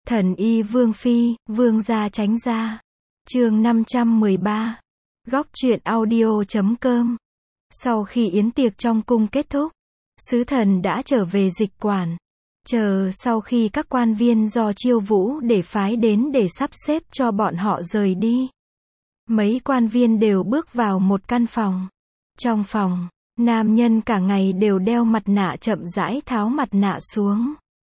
Thần y Vương Phi, Vương gia tránh ra. Chương 513. Góc truyện audio.com. Sau khi yến tiệc trong cung kết thúc, sứ thần đã trở về dịch quản. Chờ sau khi các quan viên do Chiêu Vũ để phái đến để sắp xếp cho bọn họ rời đi. Mấy quan viên đều bước vào một căn phòng. Trong phòng, nam nhân cả ngày đều đeo mặt nạ chậm rãi tháo mặt nạ xuống.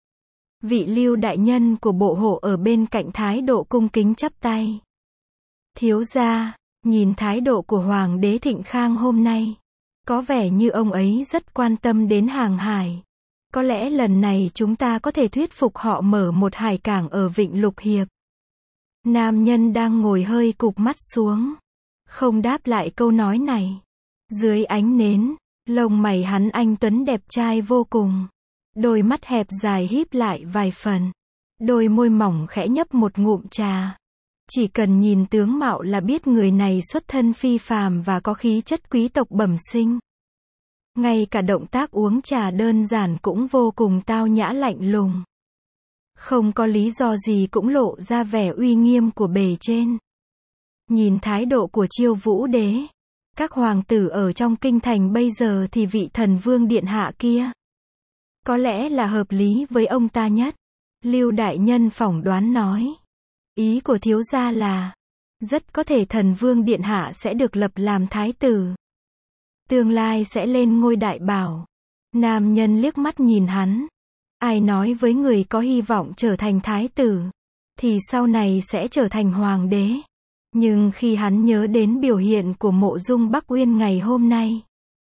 Vị Lưu đại nhân của bộ hộ ở bên cạnh thái độ cung kính chắp tay. Thiếu gia, nhìn thái độ của Hoàng đế Thịnh Khang hôm nay, có vẻ như ông ấy rất quan tâm đến hàng hải. Có lẽ lần này chúng ta có thể thuyết phục họ mở một hải cảng ở Vịnh Lục Hiệp. Nam nhân đang ngồi hơi cụp mắt xuống, không đáp lại câu nói này. Dưới ánh nến, lông mày hắn anh tuấn đẹp trai vô cùng. Đôi mắt hẹp dài híp lại vài phần. Đôi môi mỏng khẽ nhấp một ngụm trà. Chỉ cần nhìn tướng mạo là biết người này xuất thân phi phàm và có khí chất quý tộc bẩm sinh. Ngay cả động tác uống trà đơn giản cũng vô cùng tao nhã lạnh lùng. Không có lý do gì cũng lộ ra vẻ uy nghiêm của bề trên. Nhìn thái độ của Chiêu Vũ đế, các hoàng tử ở trong kinh thành bây giờ thì vị thần vương điện hạ kia có lẽ là hợp lý với ông ta nhất. Lưu đại nhân phỏng đoán nói. Ý của thiếu gia là, rất có thể thần vương điện hạ sẽ được lập làm thái tử. Tương lai sẽ lên ngôi đại bảo. Nam nhân liếc mắt nhìn hắn. Ai nói với người có hy vọng trở thành thái tử, thì sau này sẽ trở thành hoàng đế. Nhưng khi hắn nhớ đến biểu hiện của Mộ Dung Bắc Uyên ngày hôm nay,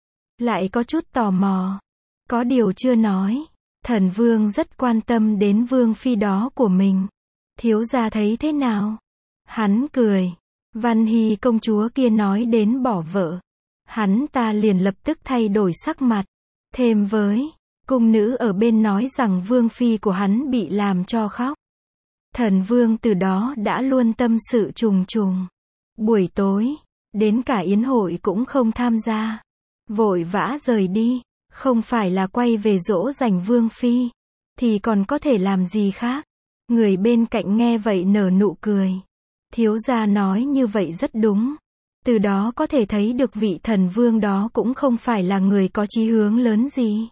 lại có chút tò mò. Có điều chưa nói, thần vương rất quan tâm đến vương phi đó của mình. Thiếu gia thấy thế nào? Hắn cười. Văn Hy công chúa kia nói đến bỏ vợ. Hắn ta liền lập tức thay đổi sắc mặt. Thêm với, cung nữ ở bên nói rằng vương phi của hắn bị làm cho khóc. Thần vương từ đó đã luôn tâm sự trùng trùng. Buổi tối, đến cả yến hội cũng không tham gia. Vội vã rời đi. Không phải là quay về dỗ dành vương phi, thì còn có thể làm gì khác. Người bên cạnh nghe vậy nở nụ cười. Thiếu gia nói như vậy rất đúng. Từ đó có thể thấy được vị thần vương đó cũng không phải là người có chí hướng lớn gì.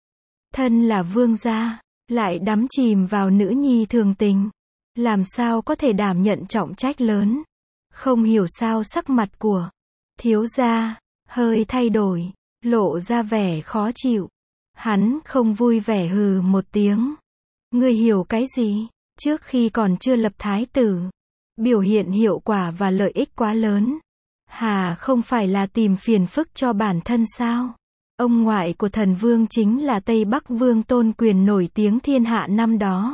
Thân là vương gia, lại đắm chìm vào nữ nhi thường tình. Làm sao có thể đảm nhận trọng trách lớn. Không hiểu sao sắc mặt của thiếu gia hơi thay đổi, lộ ra vẻ khó chịu. Hắn không vui vẻ hừ một tiếng. Ngươi hiểu cái gì? Trước khi còn chưa lập thái tử, biểu hiện hiệu quả và lợi ích quá lớn. Hà không phải là tìm phiền phức cho bản thân sao? Ông ngoại của thần vương chính là Tây Bắc Vương Tôn Quyền nổi tiếng thiên hạ năm đó.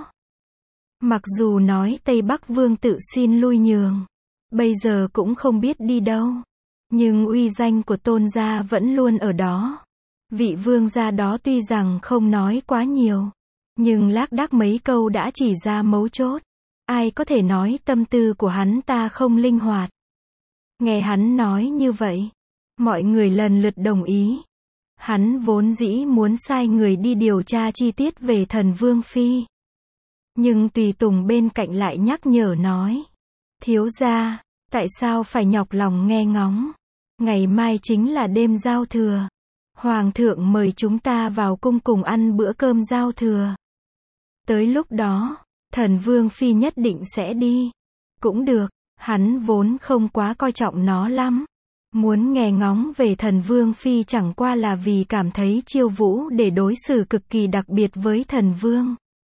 Mặc dù nói Tây Bắc Vương tự xin lui nhường, bây giờ cũng không biết đi đâu. Nhưng uy danh của Tôn gia vẫn luôn ở đó. Vị vương gia đó tuy rằng không nói quá nhiều, nhưng lác đác mấy câu đã chỉ ra mấu chốt. Ai có thể nói tâm tư của hắn ta không linh hoạt. Nghe hắn nói như vậy, mọi người lần lượt đồng ý. Hắn vốn dĩ muốn sai người đi điều tra chi tiết về thần vương phi. Nhưng tùy tùng bên cạnh lại nhắc nhở nói. Thiếu gia, tại sao phải nhọc lòng nghe ngóng? Ngày mai chính là đêm giao thừa. Hoàng thượng mời chúng ta vào cung cùng ăn bữa cơm giao thừa. Tới lúc đó, thần vương phi nhất định sẽ đi. Cũng được, hắn vốn không quá coi trọng nó lắm. Muốn nghe ngóng về thần vương phi chẳng qua là vì cảm thấy Chiêu Vũ để đối xử cực kỳ đặc biệt với thần vương.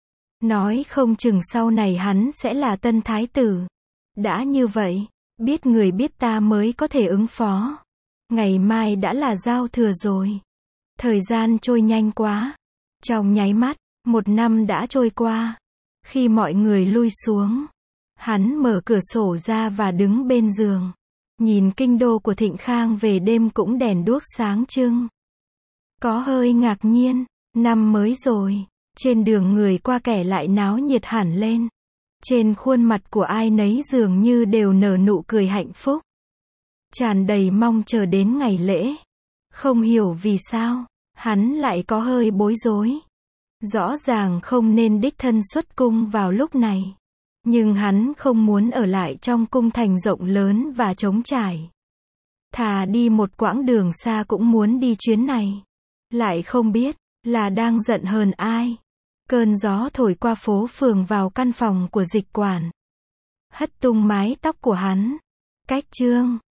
Nói không chừng sau này hắn sẽ là tân thái tử. Đã như vậy, biết người biết ta mới có thể ứng phó. Ngày mai đã là giao thừa rồi. Thời gian trôi nhanh quá. Trong nháy mắt, một năm đã trôi qua. Khi mọi người lui xuống, hắn mở cửa sổ ra và đứng bên giường. Nhìn kinh đô của Thịnh Khang về đêm cũng đèn đuốc sáng trưng. Có hơi ngạc nhiên, năm mới rồi. Trên đường người qua kẻ lại náo nhiệt hẳn lên. Trên khuôn mặt của ai nấy dường như đều nở nụ cười hạnh phúc. Tràn đầy mong chờ đến ngày lễ. Không hiểu vì sao, hắn lại có hơi bối rối. Rõ ràng không nên đích thân xuất cung vào lúc này. Nhưng hắn không muốn ở lại trong cung thành rộng lớn và trống trải. Thà đi một quãng đường xa cũng muốn đi chuyến này. Lại không biết là đang giận hờn ai. Cơn gió thổi qua phố phường vào căn phòng của Dịch quản. Hất tung mái tóc của hắn. Cách chương